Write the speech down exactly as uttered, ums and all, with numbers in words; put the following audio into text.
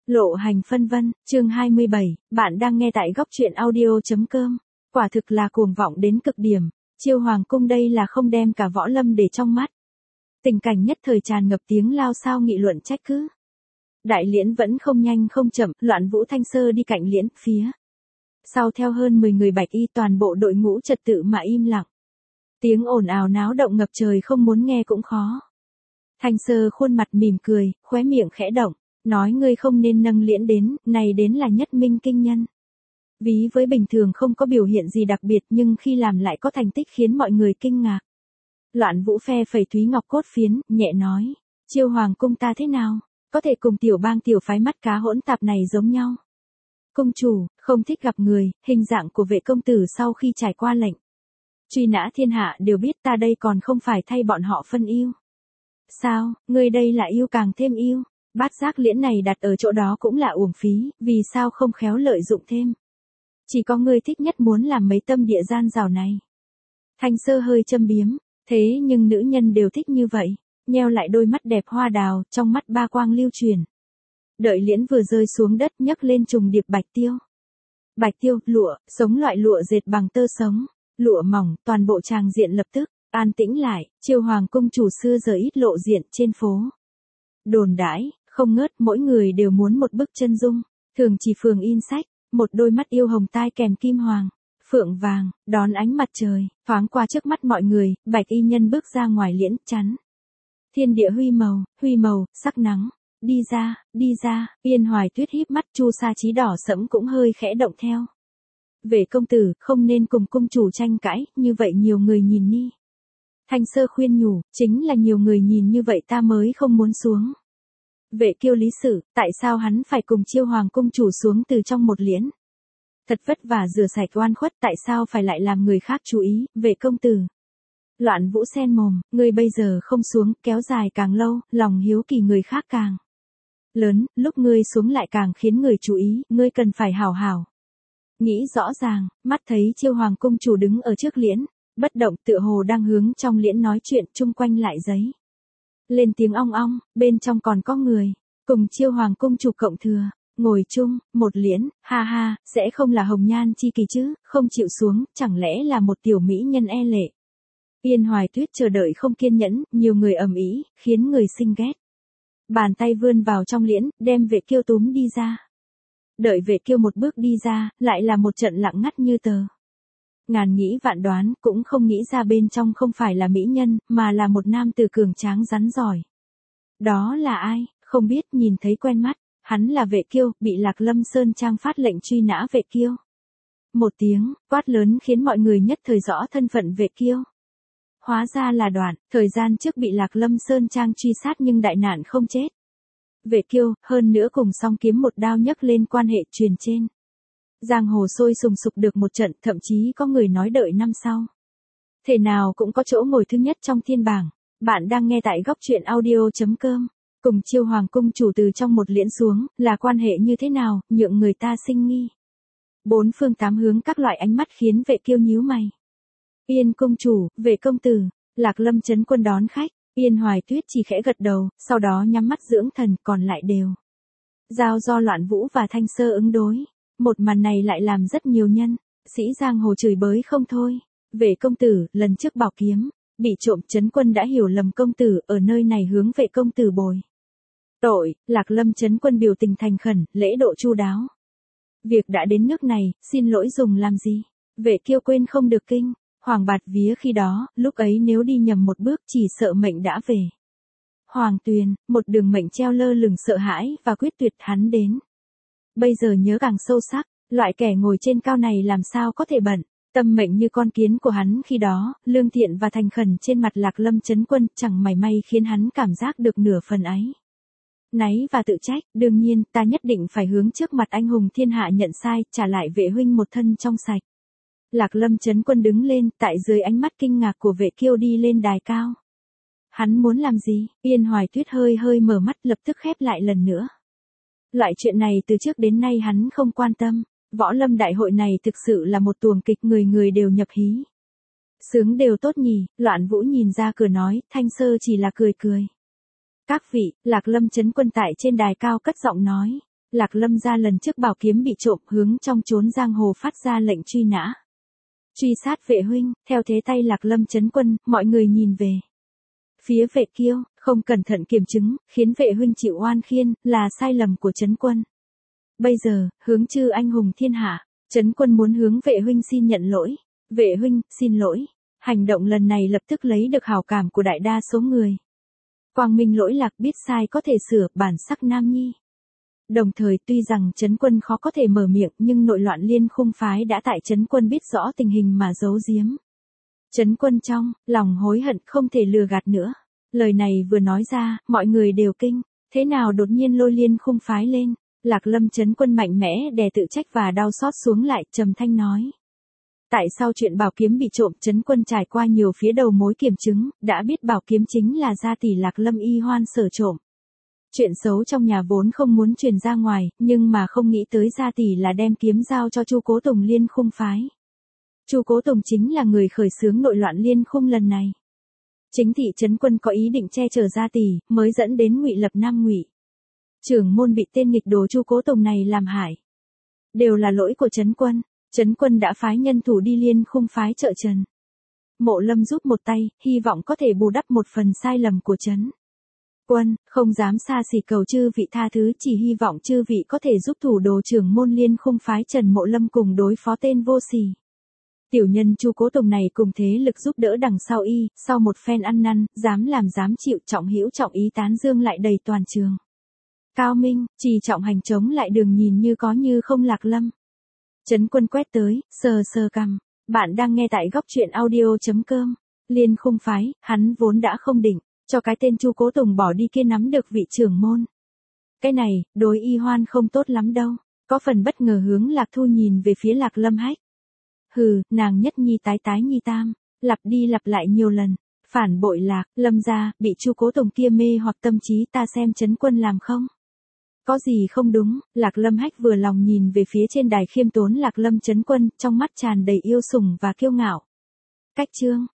Lộ hành phân vân, chương hai mươi bảy, bạn đang nghe tại góc truyện audio.com. Quả thực là cuồng vọng đến cực điểm, Chiêu Hoàng cung đây là không đem cả võ lâm để trong mắt. Tình cảnh nhất thời tràn ngập tiếng lao xao nghị luận trách cứ. Đại Liễn vẫn không nhanh không chậm, Loạn Vũ Thanh Sơ đi cạnh Liễn phía sau theo hơn mười người bạch y, toàn bộ đội ngũ trật tự mà im lặng. Tiếng ồn ào náo động ngập trời, không muốn nghe cũng khó. Thanh Sơ khuôn mặt mỉm cười, khóe miệng khẽ động, nói ngươi không nên nâng Liễn đến, này đến là nhất minh kinh nhân. Ví với bình thường không có biểu hiện gì đặc biệt, nhưng khi làm lại có thành tích khiến mọi người kinh ngạc. Loạn Vũ phe phẩy thúy ngọc cốt phiến, nhẹ nói, Chiêu Hoàng cung ta thế nào, có thể cùng tiểu bang tiểu phái mắt cá hỗn tạp này giống nhau. Cung chủ, không thích gặp người, hình dạng của vệ công tử sau khi trải qua lệnh truy nã thiên hạ đều biết, ta đây còn không phải thay bọn họ phân yêu. Sao, ngươi đây là yêu càng thêm yêu, bát giác Liễn này đặt ở chỗ đó cũng là uổng phí, vì sao không khéo lợi dụng thêm. Chỉ có ngươi thích nhất muốn làm mấy tâm địa gian rào này. Thanh Sơ hơi châm biếm, thế nhưng nữ nhân đều thích như vậy, nheo lại đôi mắt đẹp hoa đào, trong mắt ba quang lưu truyền. Đợi Liễn vừa rơi xuống đất, nhấc lên trùng điệp bạch tiêu. Bạch tiêu, lụa, sống loại lụa dệt bằng tơ sống, lụa mỏng, toàn bộ tràng diện lập tức an tĩnh lại. Chiêu Hoàng cung chủ xưa giờ ít lộ diện trên phố. Đồn đãi không ngớt, mỗi người đều muốn một bức chân dung, thường chỉ phường in sách, một đôi mắt yêu hồng tai kèm kim hoàng, phượng vàng, đón ánh mặt trời, thoáng qua trước mắt mọi người. Bạch y nhân bước ra ngoài Liễn, chắn thiên địa huy màu, huy màu, sắc nắng. Đi ra, đi ra, Yên Hoài Tuyết híp mắt, chu sa chí đỏ sẫm cũng hơi khẽ động theo. Về công tử, không nên cùng cung chủ tranh cãi, như vậy nhiều người nhìn ni. Thanh Sơ khuyên nhủ, chính là nhiều người nhìn như vậy ta mới không muốn xuống. Vệ Kiêu lý sự, tại sao hắn phải cùng Chiêu Hoàng cung chủ xuống từ trong một Liễn? Thật vất vả rửa sạch oan khuất, tại sao phải lại làm người khác chú ý, vệ công tử? Loạn Vũ sen mồm, ngươi bây giờ không xuống, kéo dài càng lâu, lòng hiếu kỳ người khác càng lớn, lúc ngươi xuống lại càng khiến người chú ý, ngươi cần phải hảo hảo nghĩ rõ ràng. Mắt thấy Chiêu Hoàng cung chủ đứng ở trước Liễn, bất động, tựa hồ đang hướng trong Liễn nói chuyện, chung quanh lại giấy lên tiếng ong ong, bên trong còn có người cùng Chiêu Hoàng cung chủ cộng thừa ngồi chung một Liễn. Ha ha, sẽ không là hồng nhan chi kỳ chứ, không chịu xuống, chẳng lẽ là một tiểu mỹ nhân e lệ? Yên Hoài Tuyết chờ đợi không kiên nhẫn, nhiều người ầm ĩ, khiến người sinh ghét. Bàn tay vươn vào trong Liễn, đem Vệ Kiêu túm đi ra. Đợi Vệ Kiêu một bước đi ra, lại là một trận lặng ngắt như tờ. Ngàn nghĩ vạn đoán, cũng không nghĩ ra bên trong không phải là mỹ nhân, mà là một nam tử cường tráng rắn giỏi. Đó là ai, không biết, nhìn thấy quen mắt, hắn là Vệ Kiêu, bị Lạc Lâm Sơn Trang phát lệnh truy nã Vệ Kiêu. Một tiếng quát lớn khiến mọi người nhất thời rõ thân phận Vệ Kiêu. Hóa ra là Đoạn, thời gian trước bị Lạc Lâm Sơn Trang truy sát nhưng đại nạn không chết. Vệ Kiêu, hơn nữa cùng song kiếm một đao nhấc lên quan hệ truyền trên giang hồ sôi sùng sục được một trận, thậm chí có người nói đợi năm sau thể nào cũng có chỗ ngồi thứ nhất trong thiên bảng. Bạn đang nghe tại góc truyện audio.com. Cùng Chiêu Hoàng cung chủ từ trong một Liễn xuống, là quan hệ như thế nào, nhượng người ta sinh nghi. Bốn phương tám hướng các loại ánh mắt khiến Vệ Kiêu nhíu mày. Yên cung chủ, Vệ công tử, Lạc Lâm Chấn Quân đón khách. Yên Hoài Tuyết chỉ khẽ gật đầu, sau đó nhắm mắt dưỡng thần, còn lại đều giao do Loạn Vũ và Thanh Sơ ứng đối. Một màn này lại làm rất nhiều nhân sĩ giang hồ chửi bới không thôi. Vệ công tử, lần trước bảo kiếm bị trộm, Chấn Quân đã hiểu lầm công tử, ở nơi này hướng Vệ công tử bồi tội. Lạc Lâm Chấn Quân biểu tình thành khẩn, lễ độ chu đáo. Việc đã đến nước này, xin lỗi dùng làm gì? Vệ Kiêu quên không được kinh hoàng bạt vía khi đó, lúc ấy nếu đi nhầm một bước chỉ sợ mệnh đã về. Hoàng tuyền, một đường mệnh treo lơ lửng sợ hãi và quyết tuyệt hắn đến. Bây giờ nhớ càng sâu sắc, loại kẻ ngồi trên cao này làm sao có thể bận, tâm mệnh như con kiến của hắn khi đó, lương thiện và thành khẩn trên mặt Lạc Lâm Chấn Quân chẳng mảy may khiến hắn cảm giác được nửa phần ấy náy và tự trách. Đương nhiên, ta nhất định phải hướng trước mặt anh hùng thiên hạ nhận sai, trả lại Vệ huynh một thân trong sạch. Lạc Lâm Chấn Quân đứng lên, tại dưới ánh mắt kinh ngạc của Vệ Kiêu đi lên đài cao. Hắn muốn làm gì? Yên Hoài Tuyết hơi hơi mở mắt, lập tức khép lại lần nữa. Loại chuyện này từ trước đến nay hắn không quan tâm. Võ lâm đại hội này thực sự là một tuồng kịch, người người đều nhập hí. Sướng đều tốt nhỉ. Loạn Vũ nhìn ra cửa nói, Thanh Sơ chỉ là cười cười. Các vị, Lạc Lâm Chấn Quân tại trên đài cao cất giọng nói. Lạc Lâm gia lần trước bảo kiếm bị trộm, hướng trong chốn giang hồ phát ra lệnh truy nã. Truy sát Vệ huynh, theo thế tay Lạc Lâm trấn quân, mọi người nhìn về. Phía Vệ Kiêu, không cẩn thận kiểm chứng, khiến Vệ huynh chịu oan khiên, là sai lầm của trấn quân. Bây giờ, hướng chư anh hùng thiên hạ, trấn quân muốn hướng Vệ huynh xin nhận lỗi. Vệ huynh, xin lỗi. Hành động lần này lập tức lấy được hảo cảm của đại đa số người. Quang minh lỗi lạc, biết sai có thể sửa, bản sắc nam nhi. Đồng thời tuy rằng trấn quân khó có thể mở miệng, nhưng nội loạn Liên Khung phái đã tại trấn quân biết rõ tình hình mà giấu giếm. Trấn quân trong lòng hối hận, không thể lừa gạt nữa. Lời này vừa nói ra, mọi người đều kinh. Thế nào đột nhiên lôi Liên Khung phái lên? Lạc Lâm trấn quân mạnh mẽ đè tự trách và đau xót xuống lại, trầm thanh nói. Tại sao chuyện bảo kiếm bị trộm, trấn quân trải qua nhiều phía đầu mối kiểm chứng, đã biết bảo kiếm chính là gia tỷ Lạc Lâm Y Hoan sở trộm. Chuyện xấu trong nhà vốn không muốn truyền ra ngoài, nhưng mà không nghĩ tới gia tỷ là đem kiếm giao cho Chu Cố Tùng Liên Khung phái. Chu Cố Tùng chính là người khởi xướng nội loạn Liên Khung lần này. Chính thị trấn quân có ý định che chở gia tỷ, mới dẫn đến Ngụy Lập Nam Ngụy trưởng môn bị tên nghịch đồ Chu Cố Tùng này làm hại. Đều là lỗi của trấn quân. Trấn quân đã phái nhân thủ đi Liên Khung phái trợ trần. Mộ Lâm giúp một tay, hy vọng có thể bù đắp một phần sai lầm của trấn quân, không dám xa xỉ cầu chư vị tha thứ, chỉ hy vọng chư vị có thể giúp thủ đồ trưởng môn Liên Khung phái Trần Mộ Lâm cùng đối phó tên vô sỉ. Tiểu nhân Chu Cố Tùng này cùng thế lực giúp đỡ đằng sau y, sau một phen ăn năn, dám làm dám chịu, trọng hữu trọng ý tán dương lại đầy toàn trường. Cao minh, trì trọng hành chống lại đường nhìn như có như không Lạc Lâm. Trấn quân quét tới, sờ sờ cằm. Bạn đang nghe tại góc truyện audio chấm com. Liên Khung phái, hắn vốn đã không định cho cái tên Chu Cố Tùng bỏ đi kia nắm được vị trưởng môn. Cái này, đối Y Hoan không tốt lắm đâu. Có phần bất ngờ hướng Lạc Thu nhìn về phía Lạc Lâm Hách. Hừ, nàng nhất nhi tái tái nhi tam, lặp đi lặp lại nhiều lần. Phản bội Lạc Lâm gia, bị Chu Cố Tùng kia mê hoặc tâm trí, ta xem trấn quân làm không? Có gì không đúng? Lạc Lâm Hách vừa lòng nhìn về phía trên đài khiêm tốn Lạc Lâm trấn quân, trong mắt tràn đầy yêu sủng và kiêu ngạo. Cách chương